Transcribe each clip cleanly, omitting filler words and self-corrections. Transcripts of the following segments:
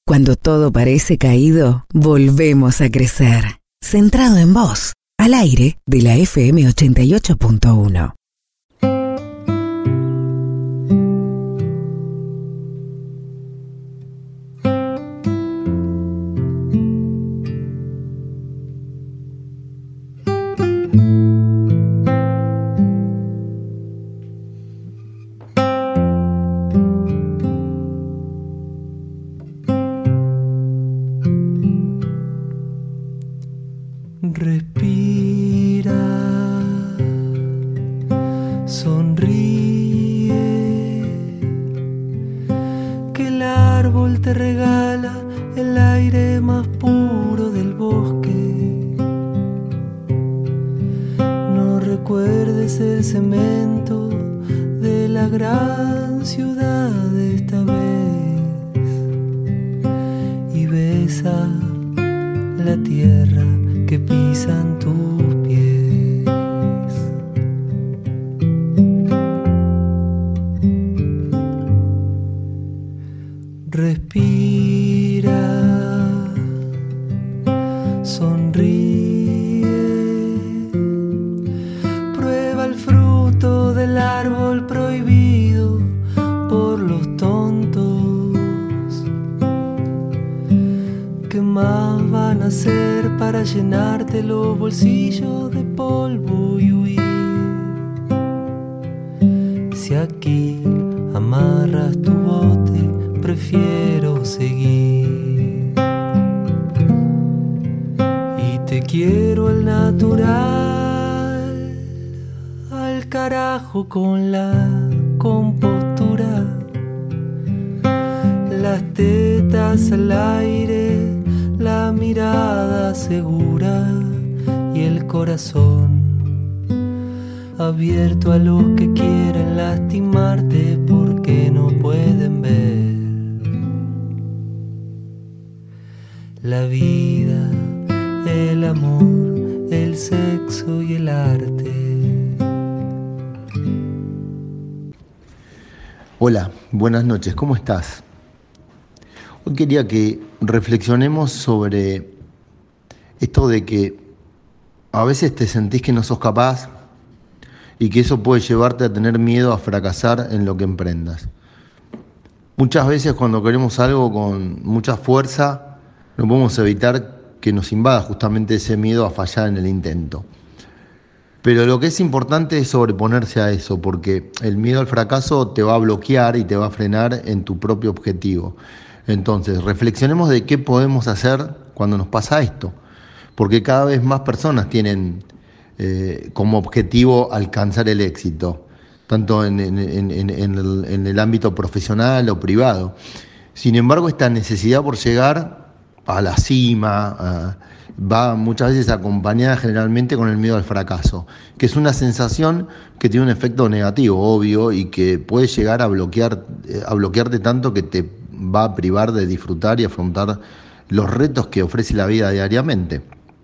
Cuando todo parece caído, volvemos a crecer. Centrado en vos, al aire de la FM 88.1. Con la compostura, las tetas al aire, la mirada segura y el corazón abierto a los que quieren lastimarte porque no pueden ver la vida, el amor, el sexo y el arte. Hola, buenas noches, ¿cómo estás? Hoy quería que reflexionemos sobre esto de que a veces te sentís que no sos capaz y que eso puede llevarte a tener miedo a fracasar en lo que emprendas. Muchas veces cuando queremos algo con mucha fuerza, no podemos evitar que nos invada justamente ese miedo a fallar en el intento. Pero lo que es importante es sobreponerse a eso, porque el miedo al fracaso te va a bloquear y te va a frenar en tu propio objetivo. Entonces, reflexionemos de qué podemos hacer cuando nos pasa esto, porque cada vez más personas tienen como objetivo alcanzar el éxito, tanto en el ámbito profesional o privado. Sin embargo, esta necesidad por llegar a la cima va muchas veces acompañada generalmente con el miedo al fracaso, que es una sensación que tiene un efecto negativo, obvio, y que puede llegar a bloquearte tanto que te va a privar de disfrutar y afrontar los retos que ofrece la vida diariamente.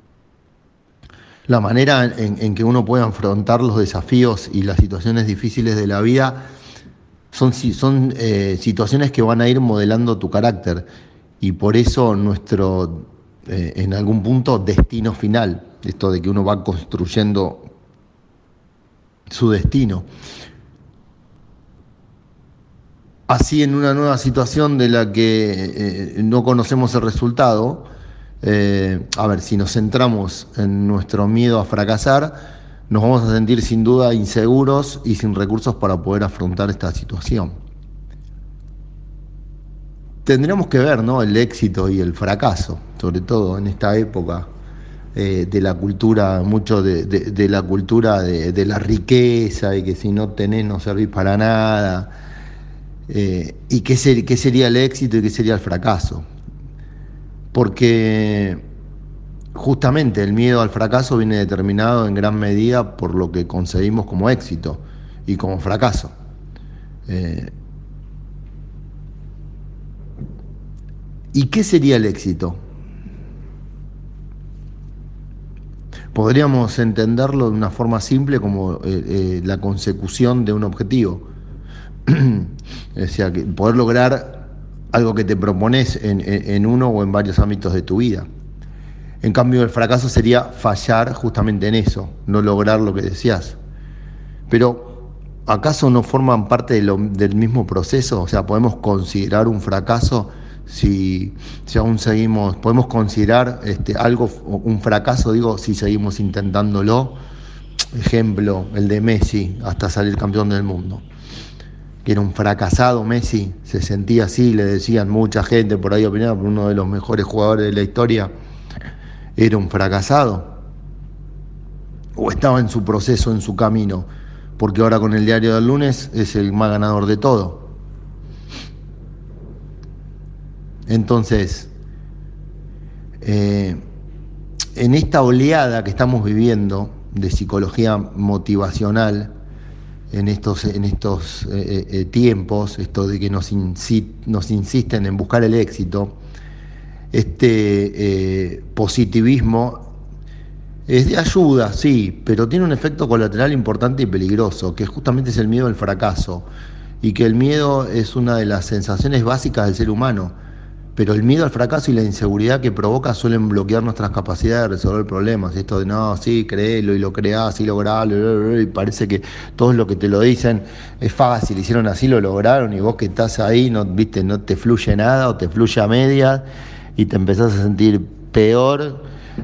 La manera en que uno puede afrontar los desafíos y las situaciones difíciles de la vida son situaciones que van a ir modelando tu carácter, y por eso nuestro en algún punto destino final, esto de que uno va construyendo su destino. Así, en una nueva situación de la que no conocemos el resultado, si nos centramos en nuestro miedo a fracasar, nos vamos a sentir sin duda inseguros y sin recursos para poder afrontar esta situación. Tendríamos que ver, ¿no?, el éxito y el fracaso, sobre todo en esta época de la cultura, mucho de la cultura de la riqueza, y que si no tenés no servís para nada, y qué sería el éxito y qué sería el fracaso. Porque justamente el miedo al fracaso viene determinado en gran medida por lo que concebimos como éxito y como fracaso. ¿Y qué sería el éxito? Podríamos entenderlo de una forma simple como la consecución de un objetivo. O sea, que poder lograr algo que te propones en uno o en varios ámbitos de tu vida. En cambio, el fracaso sería fallar justamente en eso, no lograr lo que deseas. Pero, ¿acaso no forman parte del mismo proceso? O sea, ¿podemos considerar un fracaso si aún seguimos? ¿Podemos considerar un fracaso, si seguimos intentándolo? Ejemplo, el de Messi, hasta salir campeón del mundo. Que era un fracasado Messi, se sentía así, le decían mucha gente por ahí opinaba, uno de los mejores jugadores de la historia. ¿Era un fracasado? ¿O estaba en su proceso, en su camino? Porque ahora con el diario del lunes es el más ganador de todo. Entonces, en esta oleada que estamos viviendo de psicología motivacional, en estos tiempos, esto de que nos insisten en buscar el éxito, positivismo es de ayuda, sí, pero tiene un efecto colateral importante y peligroso, que justamente es el miedo al fracaso, y que el miedo es una de las sensaciones básicas del ser humano, pero el miedo al fracaso y la inseguridad que provoca suelen bloquear nuestras capacidades de resolver problemas. Esto de no, sí, créelo y lo creás y logralo, y parece que todo lo que te lo dicen es fácil, hicieron así, lo lograron, y vos que estás ahí no te fluye nada o te fluye a medias y te empezás a sentir peor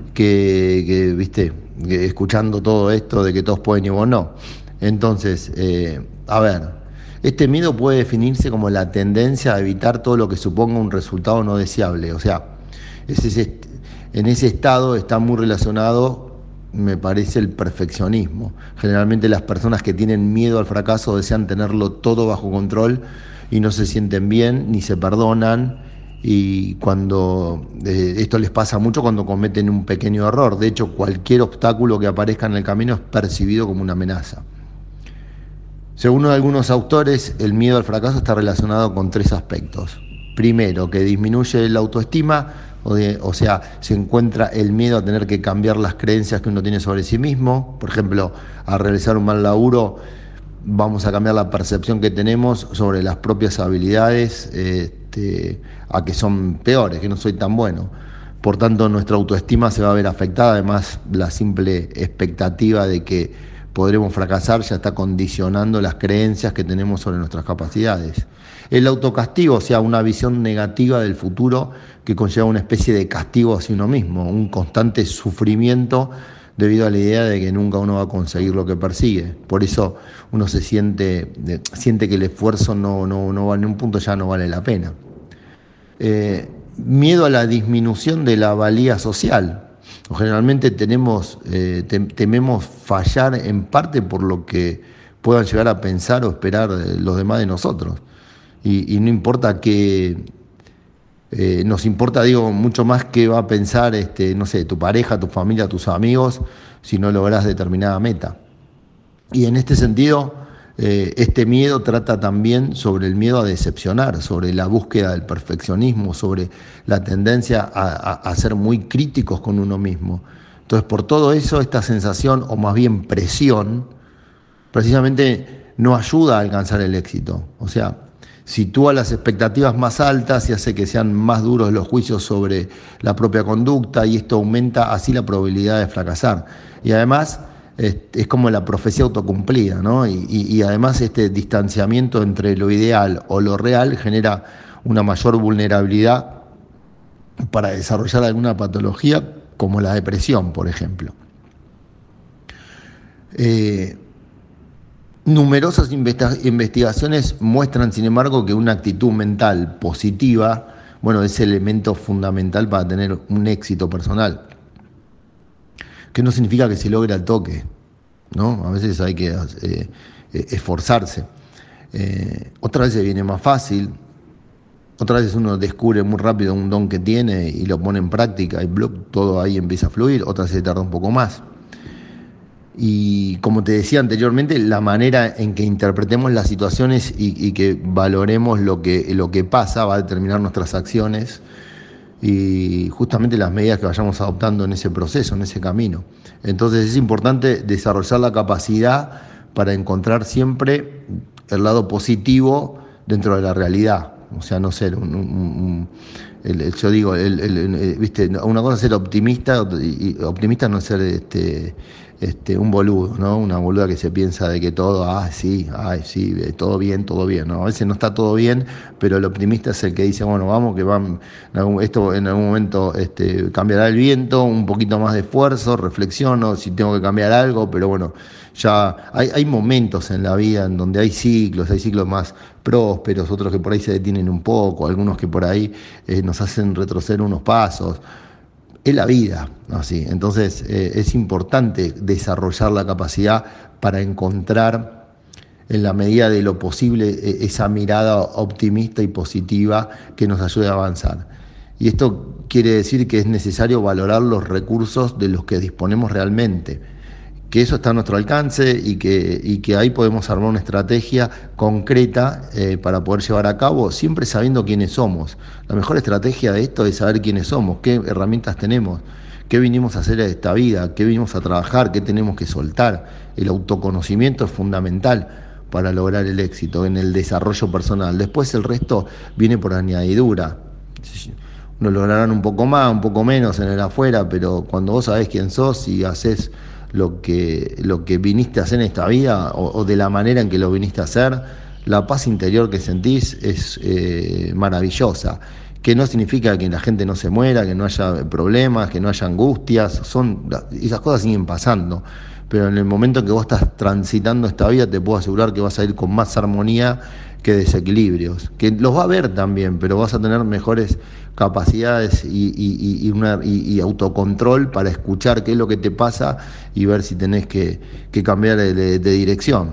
que escuchando todo esto de que todos pueden y vos no. Entonces, este miedo puede definirse como la tendencia a evitar todo lo que suponga un resultado no deseable. O sea, en ese estado está muy relacionado, me parece, el perfeccionismo. Generalmente las personas que tienen miedo al fracaso desean tenerlo todo bajo control y no se sienten bien ni se perdonan. Y esto les pasa mucho cuando cometen un pequeño error. De hecho, cualquier obstáculo que aparezca en el camino es percibido como una amenaza. Según algunos autores, el miedo al fracaso está relacionado con 3 aspectos. Primero, que disminuye la autoestima, o sea, se encuentra el miedo a tener que cambiar las creencias que uno tiene sobre sí mismo. Por ejemplo, al realizar un mal laburo, vamos a cambiar la percepción que tenemos sobre las propias habilidades, a que son peores, que no soy tan bueno. Por tanto, nuestra autoestima se va a ver afectada. Además, la simple expectativa de que podremos fracasar ya está condicionando las creencias que tenemos sobre nuestras capacidades. El autocastigo, o sea, una visión negativa del futuro que conlleva una especie de castigo hacia uno mismo, un constante sufrimiento debido a la idea de que nunca uno va a conseguir lo que persigue. Por eso uno siente que el esfuerzo no vale, en un punto ya no vale la pena. Miedo a la disminución de la valía social. Generalmente tememos fallar en parte por lo que puedan llegar a pensar o esperar los demás de nosotros. Y no importa que nos importa, mucho más qué va a pensar, tu pareja, tu familia, tus amigos, si no lográs determinada meta. Y en este sentido, este miedo trata también sobre el miedo a decepcionar, sobre la búsqueda del perfeccionismo, sobre la tendencia a ser muy críticos con uno mismo. Entonces, por todo eso, esta sensación, o más bien presión, precisamente no ayuda a alcanzar el éxito. O sea, sitúa las expectativas más altas y hace que sean más duros los juicios sobre la propia conducta, y esto aumenta así la probabilidad de fracasar. Y además es como la profecía autocumplida, ¿no? Y además este distanciamiento entre lo ideal o lo real genera una mayor vulnerabilidad para desarrollar alguna patología como la depresión, por ejemplo. Numerosas investigaciones muestran, sin embargo, que una actitud mental positiva, es elemento fundamental para tener un éxito personal. Que no significa que se logre al toque, ¿no? A veces hay que esforzarse. Otras veces viene más fácil, otras veces uno descubre muy rápido un don que tiene y lo pone en práctica y todo ahí empieza a fluir, otras veces tarda un poco más. Y como te decía anteriormente, la manera en que interpretemos las situaciones y que valoremos lo que pasa va a determinar nuestras acciones y justamente las medidas que vayamos adoptando en ese proceso, en ese camino. Entonces es importante desarrollar la capacidad para encontrar siempre el lado positivo dentro de la realidad, o sea, no ser yo digo, ¿viste? Una cosa es ser optimista, y optimista no es ser un boludo, ¿no? Una boluda que se piensa de que todo, sí, todo bien, ¿no? A veces no está todo bien, pero el optimista es el que dice, bueno, vamos, que esto en algún momento cambiará el viento, un poquito más de esfuerzo, reflexiono si tengo que cambiar algo, pero bueno, ya hay momentos en la vida en donde hay ciclos más prósperos, otros que por ahí se detienen un poco, algunos que por ahí nos hacen retroceder unos pasos. Es la vida, así. Entonces es importante desarrollar la capacidad para encontrar, en la medida de lo posible, esa mirada optimista y positiva que nos ayude a avanzar. Y esto quiere decir que es necesario valorar los recursos de los que disponemos realmente, que eso está a nuestro alcance y que ahí podemos armar una estrategia concreta para poder llevar a cabo, siempre sabiendo quiénes somos. La mejor estrategia de esto es saber quiénes somos, qué herramientas tenemos, qué vinimos a hacer a esta vida, qué vinimos a trabajar, qué tenemos que soltar. El autoconocimiento es fundamental para lograr el éxito en el desarrollo personal. Después el resto viene por añadidura. Uno lograrán un poco más, un poco menos en el afuera, pero cuando vos sabés quién sos y haces lo que viniste a hacer en esta vida o de la manera en que lo viniste a hacer, la paz interior que sentís es maravillosa, que no significa que la gente no se muera, que no haya problemas, que no haya angustias, esas cosas siguen pasando, pero en el momento en que vos estás transitando esta vida te puedo asegurar que vas a ir con más armonía que desequilibrios, que los va a haber también, pero vas a tener mejores capacidades y autocontrol para escuchar qué es lo que te pasa y ver si tenés que cambiar de dirección.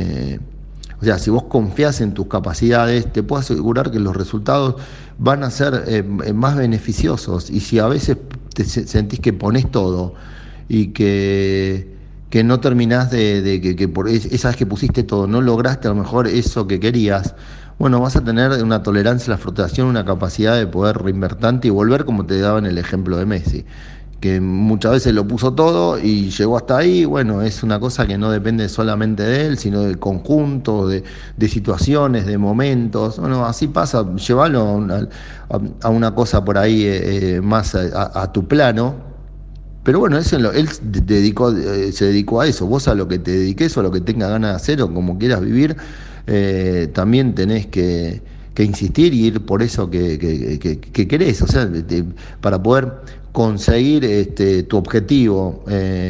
O sea, si vos confías en tus capacidades, te puedo asegurar que los resultados van a ser más beneficiosos. Y si a veces te sentís que ponés todo y que no terminás que por esa vez que pusiste todo, no lograste a lo mejor eso que querías, bueno, vas a tener una tolerancia a la frustración, una capacidad de poder reinvertirte y volver, como te daba en el ejemplo de Messi, que muchas veces lo puso todo y llegó hasta ahí. Bueno, es una cosa que no depende solamente de él, sino del conjunto, de situaciones, de momentos. Bueno, así pasa, llévalo a una cosa por ahí más a tu plano. Pero bueno, él se dedicó a eso. Vos a lo que te dediques o a lo que tengas ganas de hacer o como quieras vivir, también tenés que insistir y ir por eso que querés. O sea, para poder conseguir tu objetivo,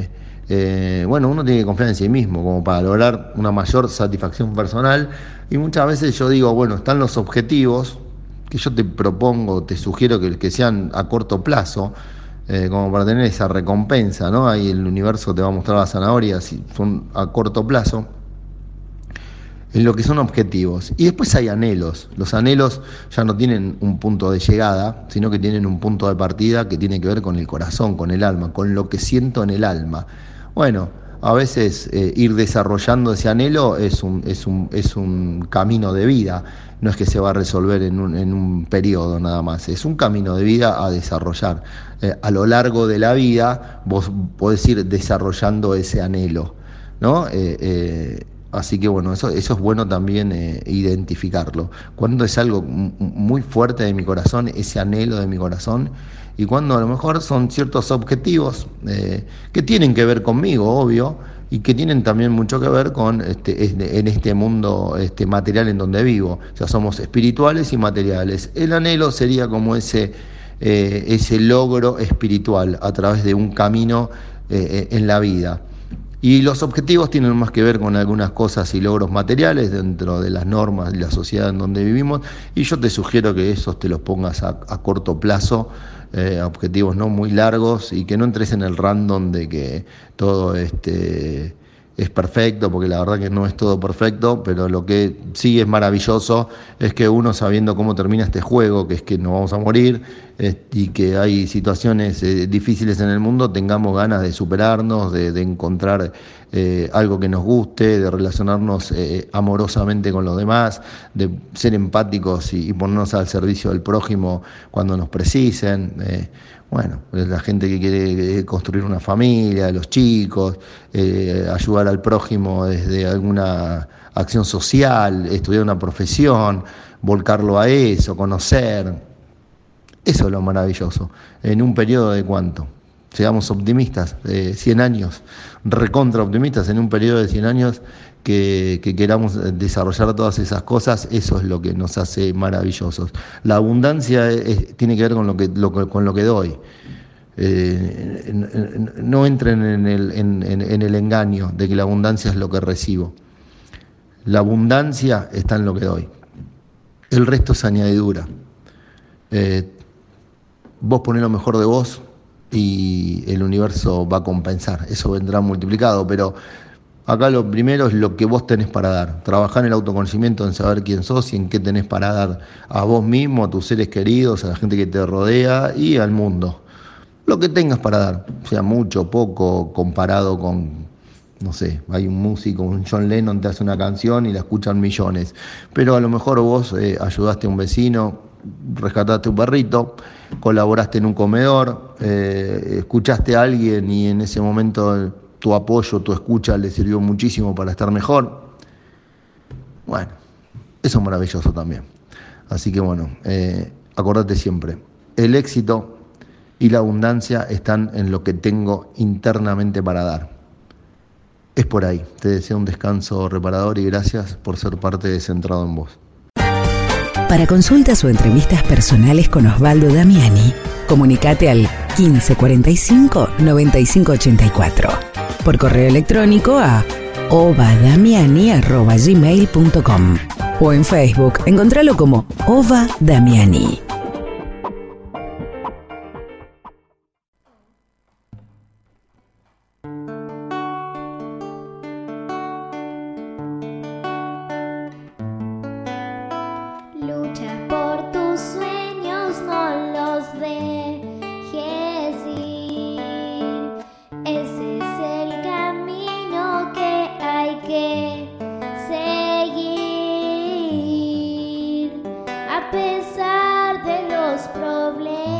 bueno, uno tiene que confiar en sí mismo como para lograr una mayor satisfacción personal. Y muchas veces yo digo, bueno, están los objetivos que yo te propongo, te sugiero que sean a corto plazo, como para tener esa recompensa, ¿no? Ahí el universo te va a mostrar las zanahorias si son a corto plazo, en lo que son objetivos. Y después hay anhelos. Los anhelos ya no tienen un punto de llegada, sino que tienen un punto de partida que tiene que ver con el corazón, con el alma, con lo que siento en el alma. Bueno, a veces ir desarrollando ese anhelo es un camino de vida. No es que se va a resolver en un periodo nada más, es un camino de vida a desarrollar. A lo largo de la vida vos podés ir desarrollando ese anhelo, ¿no? Así que bueno, eso es bueno también identificarlo. Cuando es algo muy fuerte de mi corazón, ese anhelo de mi corazón, y cuando a lo mejor son ciertos objetivos que tienen que ver conmigo, obvio, y que tienen también mucho que ver con en este mundo material en donde vivo. O sea, somos espirituales y materiales. El anhelo sería como ese logro espiritual a través de un camino en la vida. Y los objetivos tienen más que ver con algunas cosas y logros materiales dentro de las normas de la sociedad en donde vivimos, y yo te sugiero que esos te los pongas a corto plazo, objetivos no muy largos, y que no entres en el random de que todo es perfecto, porque la verdad que no es todo perfecto, pero lo que sí es maravilloso es que uno, sabiendo cómo termina este juego, que es que nos vamos a morir y que hay situaciones difíciles en el mundo, tengamos ganas de superarnos, de encontrar algo que nos guste, de relacionarnos amorosamente con los demás, de ser empáticos y ponernos al servicio del prójimo cuando nos precisen. Bueno, la gente que quiere construir una familia, los chicos, ayudar al prójimo desde alguna acción social, estudiar una profesión, volcarlo a eso, conocer. Eso es lo maravilloso. En un periodo de ¿cuánto? Seamos optimistas, 100 años, recontra optimistas, en un periodo de 100 años que queramos desarrollar todas esas cosas, eso es lo que nos hace maravillosos. La abundancia tiene que ver con lo que doy. No entren en el engaño de que la abundancia es lo que recibo. La abundancia está en lo que doy. El resto es añadidura. Vos ponés lo mejor de vos y el universo va a compensar. Eso vendrá multiplicado, pero acá lo primero es lo que vos tenés para dar. Trabajar en el autoconocimiento, en saber quién sos y en qué tenés para dar a vos mismo, a tus seres queridos, a la gente que te rodea y al mundo. Lo que tengas para dar, sea mucho, poco, comparado con, no sé, hay un músico, un John Lennon te hace una canción y la escuchan millones, pero a lo mejor vos ayudaste a un vecino, rescataste un perrito, colaboraste en un comedor, escuchaste a alguien y en ese momento tu apoyo, tu escucha le sirvió muchísimo para estar mejor. Bueno, eso es maravilloso también. Así que bueno, acordate siempre, el éxito y la abundancia están en lo que tengo internamente para dar. Es por ahí. Te deseo un descanso reparador y gracias por ser parte de Centrado en Vos. Para consultas o entrevistas personales con Osvaldo Damiani, comunicate al 1545 9584. Por correo electrónico a ovadamiani@gmail.com o en Facebook, encontralo como Ova Damiani. A pesar de los problemas.